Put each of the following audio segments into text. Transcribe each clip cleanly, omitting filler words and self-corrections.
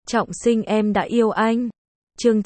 Trọng sinh em đã yêu anh. Chương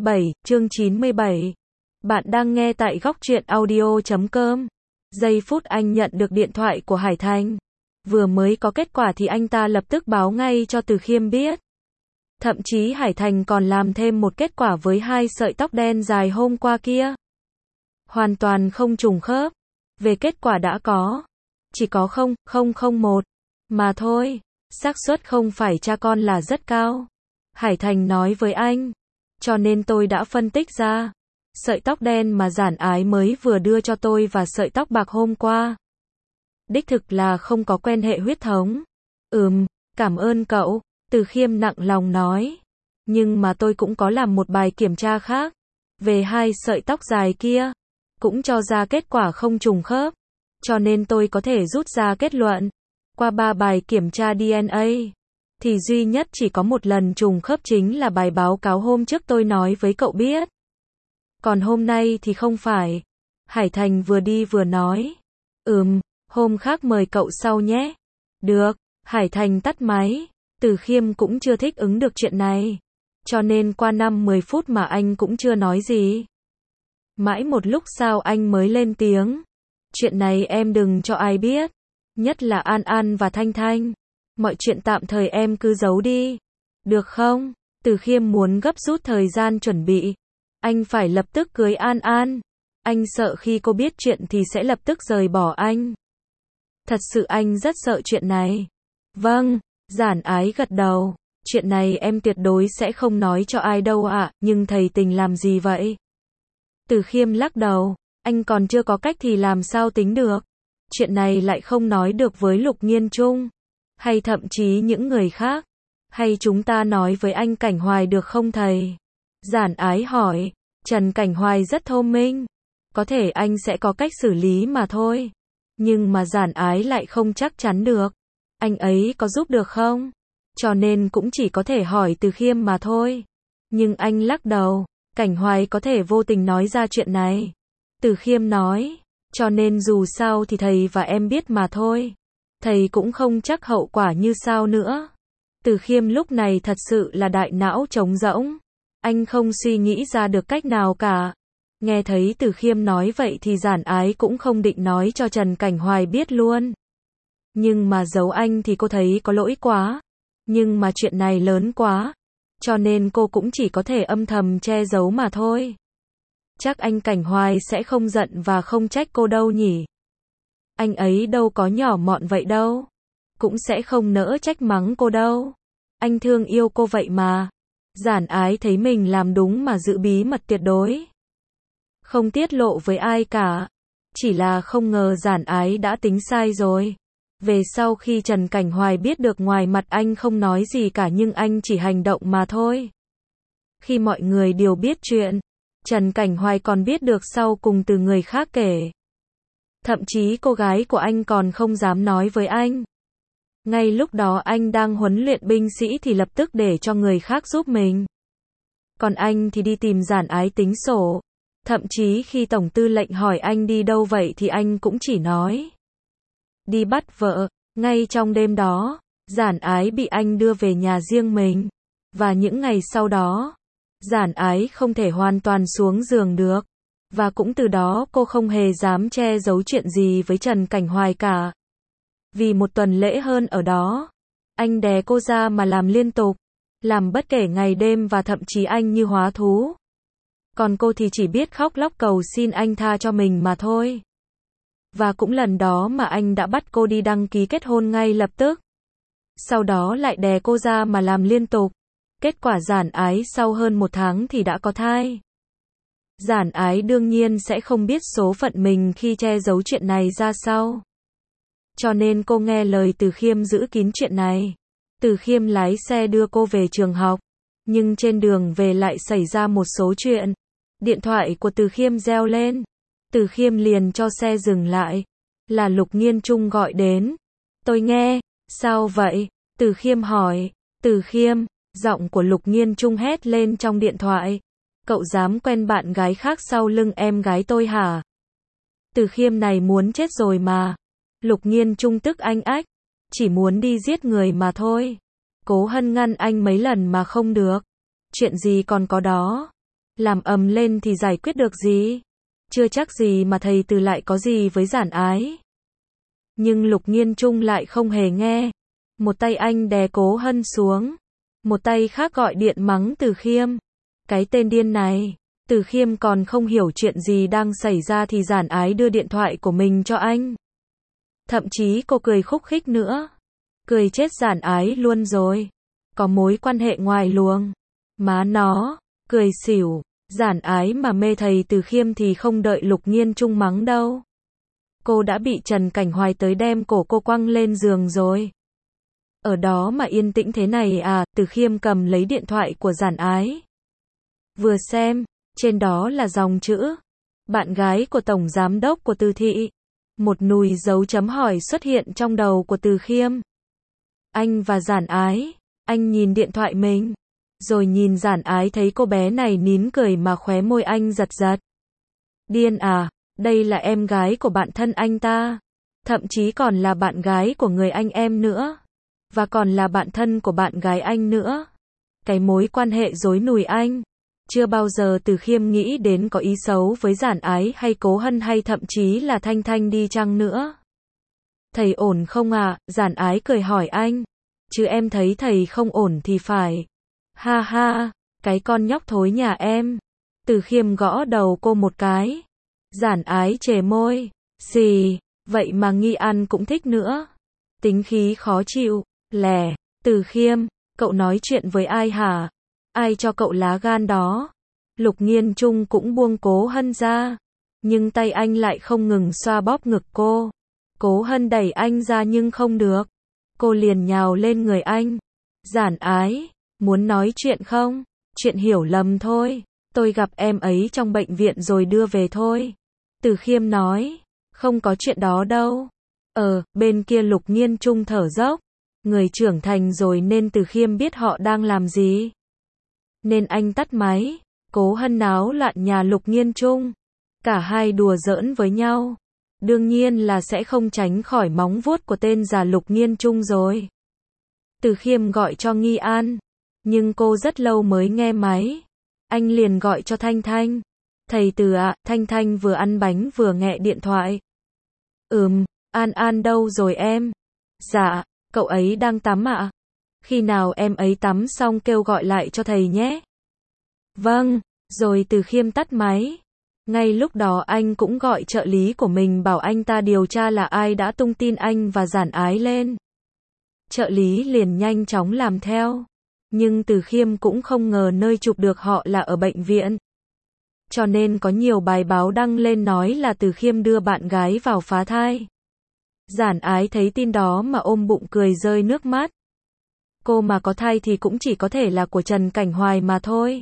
97. Bạn đang nghe tại góc truyện audio.com. Giây phút anh nhận được điện thoại của Hải Thành. Vừa mới có kết quả thì anh ta lập tức báo ngay cho Từ Khiêm biết. Thậm chí Hải Thành còn làm thêm một kết quả với 2 sợi tóc đen dài hôm qua kia. Hoàn toàn không trùng khớp. Về kết quả đã có. Chỉ có 0,001 mà thôi. Xác suất không phải cha con là rất cao. Hải Thành nói với anh. Cho nên tôi đã phân tích ra. Sợi tóc đen mà Giản Ái mới vừa đưa cho tôi và sợi tóc bạc hôm qua. Đích thực là không có quan hệ huyết thống. Cảm ơn cậu. Từ Khiêm nặng lòng nói. Nhưng mà tôi cũng có làm một bài kiểm tra khác. Về 2 sợi tóc dài kia. Cũng cho ra kết quả không trùng khớp. Cho nên tôi có thể rút ra kết luận. Qua 3 bài kiểm tra DNA. Thì duy nhất chỉ có một lần trùng khớp chính là bài báo cáo hôm trước tôi nói với cậu biết. Còn hôm nay thì không phải. Hải Thành vừa đi vừa nói. Hôm khác mời cậu sau nhé. Được. Hải Thành tắt máy. Từ Khiêm cũng chưa thích ứng được chuyện này. Cho nên qua 5-10 phút mà anh cũng chưa nói gì. Mãi một lúc sau anh mới lên tiếng. Chuyện này em đừng cho ai biết. Nhất là An An và Thanh Thanh. Mọi chuyện tạm thời em cứ giấu đi. Được không? Từ Khiêm muốn gấp rút thời gian chuẩn bị. Anh phải lập tức cưới An An. Anh sợ khi cô biết chuyện thì sẽ lập tức rời bỏ anh. Thật sự anh rất sợ chuyện này. Vâng, Giản Ái gật đầu. Chuyện này em tuyệt đối sẽ không nói cho ai đâu ạ, nhưng thầy Tình làm gì vậy? Từ Khiêm lắc đầu. Anh còn chưa có cách thì làm sao tính được. Chuyện này lại không nói được với Lục Nghiên Trung. Hay thậm chí những người khác. Hay chúng ta nói với anh Cảnh Hoài được không thầy? Giản Ái hỏi. Trần Cảnh Hoài rất thông minh. Có thể anh sẽ có cách xử lý mà thôi. Nhưng mà Giản Ái lại không chắc chắn được. Anh ấy có giúp được không? Cho nên cũng chỉ có thể hỏi Từ Khiêm mà thôi. Nhưng anh lắc đầu. Cảnh Hoài có thể vô tình nói ra chuyện này. Từ Khiêm nói. Cho nên dù sao thì thầy và em biết mà thôi. Thầy cũng không chắc hậu quả như sao nữa. Từ Khiêm lúc này thật sự là đại não trống rỗng. Anh không suy nghĩ ra được cách nào cả. Nghe thấy Từ Khiêm nói vậy thì Giản Ái cũng không định nói cho Trần Cảnh Hoài biết luôn. Nhưng mà giấu anh thì cô thấy có lỗi quá. Nhưng mà chuyện này lớn quá. Cho nên cô cũng chỉ có thể âm thầm che giấu mà thôi. Chắc anh Cảnh Hoài sẽ không giận và không trách cô đâu nhỉ. Anh ấy đâu có nhỏ mọn vậy đâu. Cũng sẽ không nỡ trách mắng cô đâu. Anh thương yêu cô vậy mà. Giản Ái thấy mình làm đúng mà giữ bí mật tuyệt đối. Không tiết lộ với ai cả. Chỉ là không ngờ Giản Ái đã tính sai rồi. Về sau khi Trần Cảnh Hoài biết được ngoài mặt anh không nói gì cả nhưng anh chỉ hành động mà thôi. Khi mọi người đều biết chuyện, Trần Cảnh Hoài còn biết được sau cùng từ người khác kể. Thậm chí cô gái của anh còn không dám nói với anh. Ngay lúc đó anh đang huấn luyện binh sĩ thì lập tức để cho người khác giúp mình. Còn anh thì đi tìm Giản Ái tính sổ. Thậm chí khi Tổng tư lệnh hỏi anh đi đâu vậy thì anh cũng chỉ nói. Đi bắt vợ. Ngay trong đêm đó, Giản Ái bị anh đưa về nhà riêng mình. Và những ngày sau đó, Giản Ái không thể hoàn toàn xuống giường được. Và cũng từ đó cô không hề dám che giấu chuyện gì với Trần Cảnh Hoài cả. Vì một tuần lễ hơn ở đó, anh đè cô ra mà làm liên tục. Làm bất kể ngày đêm và thậm chí anh như hóa thú. Còn cô thì chỉ biết khóc lóc cầu xin anh tha cho mình mà thôi. Và cũng lần đó mà anh đã bắt cô đi đăng ký kết hôn ngay lập tức. Sau đó lại đè cô ra mà làm liên tục. Kết quả Giản Ái sau hơn 1 tháng thì đã có thai. Giản Ái đương nhiên sẽ không biết số phận mình khi che giấu chuyện này ra sau. Cho nên cô nghe lời Từ Khiêm giữ kín chuyện này. Từ Khiêm lái xe đưa cô về trường học. Nhưng trên đường về lại xảy ra một số chuyện. Điện thoại của Từ Khiêm reo lên. Từ Khiêm liền cho xe dừng lại. Là Lục Nghiên Trung gọi đến. Tôi nghe. Sao vậy? Từ Khiêm hỏi. Từ Khiêm. Giọng của Lục Nghiên Trung hét lên trong điện thoại. Cậu dám quen bạn gái khác sau lưng em gái tôi hả? Từ Khiêm này muốn chết rồi mà. Lục Nghiên Trung tức anh ách. Chỉ muốn đi giết người mà thôi. Cố Hân ngăn anh mấy lần mà không được. Chuyện gì còn có đó. Làm ầm lên thì giải quyết được gì. Chưa chắc gì mà thầy Từ lại có gì với Giản Ái. Nhưng Lục Nghiên Trung lại không hề nghe. Một tay anh đè Cố Hân xuống. Một tay khác gọi điện mắng Từ Khiêm. Cái tên điên này. Từ Khiêm còn không hiểu chuyện gì đang xảy ra thì Giản Ái đưa điện thoại của mình cho anh. Thậm chí cô cười khúc khích nữa. Cười chết Giản Ái luôn rồi. Có mối quan hệ ngoài luồng. Má nó. Cười xỉu. Giản Ái mà mê thầy Từ Khiêm thì không đợi Lục Nghiên Trung mắng đâu. Cô đã bị Trần Cảnh Hoài tới đem cổ cô quăng lên giường rồi. Ở đó mà yên tĩnh thế này à, Từ Khiêm cầm lấy điện thoại của Giản Ái. Vừa xem, trên đó là dòng chữ. Bạn gái của Tổng Giám đốc của Từ Thị. Một nùi dấu chấm hỏi xuất hiện trong đầu của Từ Khiêm. Anh và Giản Ái. Anh nhìn điện thoại mình. Rồi nhìn Giản Ái thấy cô bé này nín cười mà khóe môi anh giật giật. Điên à, đây là em gái của bạn thân anh ta. Thậm chí còn là bạn gái của người anh em nữa. Và còn là bạn thân của bạn gái anh nữa. Cái mối quan hệ rối nùi anh. Chưa bao giờ Từ Khiêm nghĩ đến có ý xấu với Giản Ái hay Cố Hân hay thậm chí là Thanh Thanh đi chăng nữa. Thầy ổn không ạ? Giản Ái cười hỏi anh. Chứ em thấy thầy không ổn thì phải. Ha ha, cái con nhóc thối nhà em. Từ Khiêm gõ đầu cô một cái. Giản Ái chề môi. Xì, vậy mà Nghi An cũng thích nữa. Tính khí khó chịu. Lẻ, Từ Khiêm, cậu nói chuyện với ai hả? Ai cho cậu lá gan đó? Lục Nghiên Trung cũng buông Cố Hân ra. Nhưng tay anh lại không ngừng xoa bóp ngực cô. Cố Hân đẩy anh ra nhưng không được. Cô liền nhào lên người anh. Giản Ái, muốn nói chuyện không? Chuyện hiểu lầm thôi. Tôi gặp em ấy trong bệnh viện rồi đưa về thôi. Từ Khiêm nói. Không có chuyện đó đâu. Bên kia Lục Nghiên Trung thở dốc. Người trưởng thành rồi nên Từ Khiêm biết họ đang làm gì. Nên anh tắt máy. Cố Hân náo loạn nhà Lục Nghiên Trung. Cả hai đùa giỡn với nhau. Đương nhiên là sẽ không tránh khỏi móng vuốt của tên già Lục Nghiên Trung rồi. Từ Khiêm gọi cho Nghi An. Nhưng cô rất lâu mới nghe máy. Anh liền gọi cho Thanh Thanh. Thầy Từ ạ, Thanh Thanh vừa ăn bánh vừa nghe điện thoại. An An đâu rồi em? Dạ, cậu ấy đang tắm ạ. Khi nào em ấy tắm xong kêu gọi lại cho thầy nhé. Vâng, rồi Từ Khiêm tắt máy. Ngay lúc đó anh cũng gọi trợ lý của mình bảo anh ta điều tra là ai đã tung tin anh và Giản Ái lên. Trợ lý liền nhanh chóng làm theo. Nhưng Từ Khiêm cũng không ngờ nơi chụp được họ là ở bệnh viện. Cho nên có nhiều bài báo đăng lên nói là Từ Khiêm đưa bạn gái vào phá thai. Giản Ái thấy tin đó mà ôm bụng cười rơi nước mắt. Cô mà có thai thì cũng chỉ có thể là của Trần Cảnh Hoài mà thôi.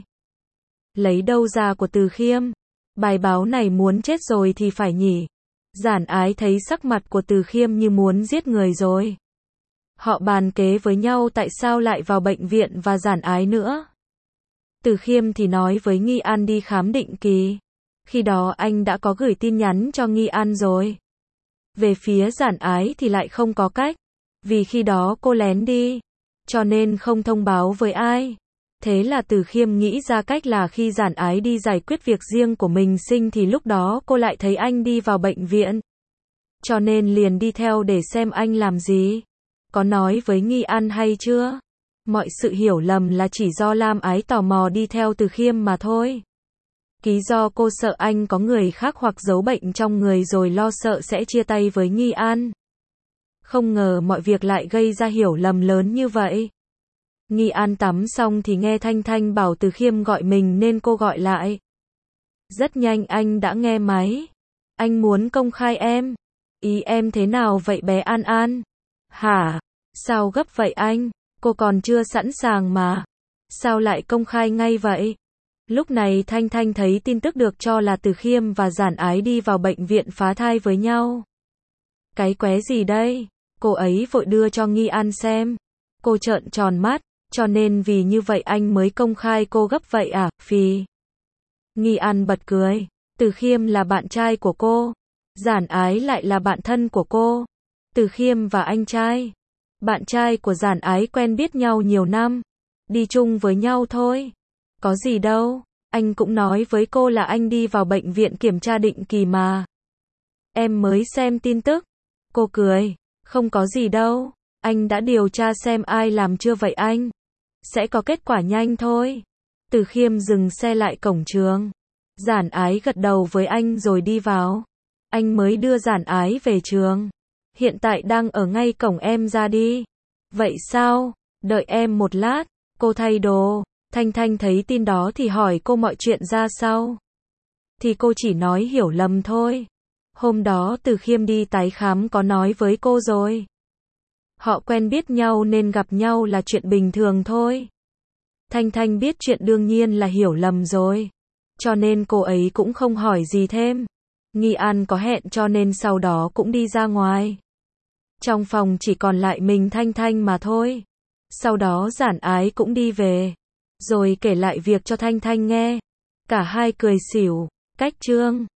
Lấy đâu ra của Từ Khiêm? Bài báo này muốn chết rồi thì phải nhỉ. Giản Ái thấy sắc mặt của Từ Khiêm như muốn giết người rồi. Họ bàn kế với nhau tại sao lại vào bệnh viện và Giản Ái nữa. Từ Khiêm thì nói với Nghi An đi khám định kỳ. Khi đó anh đã có gửi tin nhắn cho Nghi An rồi. Về phía Giản Ái thì lại không có cách. Vì khi đó cô lén đi. Cho nên không thông báo với ai. Thế là Từ Khiêm nghĩ ra cách là khi Giản Ái đi giải quyết việc riêng của mình sinh thì lúc đó cô lại thấy anh đi vào bệnh viện. Cho nên liền đi theo để xem anh làm gì. Có nói với Nghi An hay chưa? Mọi sự hiểu lầm là chỉ do Lam Ái tò mò đi theo Từ Khiêm mà thôi. Lý do cô sợ anh có người khác hoặc giấu bệnh trong người rồi lo sợ sẽ chia tay với Nghi An. Không ngờ mọi việc lại gây ra hiểu lầm lớn như vậy. Nghi An tắm xong thì nghe Thanh Thanh bảo Từ Khiêm gọi mình nên cô gọi lại. Rất nhanh anh đã nghe máy. Anh muốn công khai em. Ý em thế nào vậy bé An An? Hả? Sao gấp vậy anh? Cô còn chưa sẵn sàng mà. Sao lại công khai ngay vậy? Lúc này Thanh Thanh thấy tin tức được cho là Từ Khiêm và Giản Ái đi vào bệnh viện phá thai với nhau. Cái qué gì đây? Cô ấy vội đưa cho Nghi An xem. Cô trợn tròn mắt, cho nên vì như vậy anh mới công khai cô gấp vậy à, phì. Nghi An bật cười. Từ Khiêm là bạn trai của cô. Giản Ái lại là bạn thân của cô. Từ Khiêm và anh trai. Bạn trai của Giản Ái quen biết nhau nhiều năm, đi chung với nhau thôi. Có gì đâu, anh cũng nói với cô là anh đi vào bệnh viện kiểm tra định kỳ mà. Em mới xem tin tức. Cô cười, không có gì đâu, anh đã điều tra xem ai làm chưa vậy anh? Sẽ có kết quả nhanh thôi. Từ Khiêm dừng xe lại cổng trường. Giản Ái gật đầu với anh rồi đi vào. Anh mới đưa Giản Ái về trường. Hiện tại đang ở ngay cổng, em ra đi. Vậy sao? Đợi em một lát. Cô thay đồ. Thanh Thanh thấy tin đó thì hỏi cô mọi chuyện ra sao. Thì cô chỉ nói hiểu lầm thôi. Hôm đó Từ Khiêm đi tái khám có nói với cô rồi. Họ quen biết nhau nên gặp nhau là chuyện bình thường thôi. Thanh Thanh biết chuyện đương nhiên là hiểu lầm rồi. Cho nên cô ấy cũng không hỏi gì thêm. Nghi An có hẹn cho nên sau đó cũng đi ra ngoài. Trong phòng chỉ còn lại mình Thanh Thanh mà thôi. Sau đó Giản Ái cũng đi về. Rồi kể lại việc cho Thanh Thanh nghe. Cả hai cười xỉu. Cách chương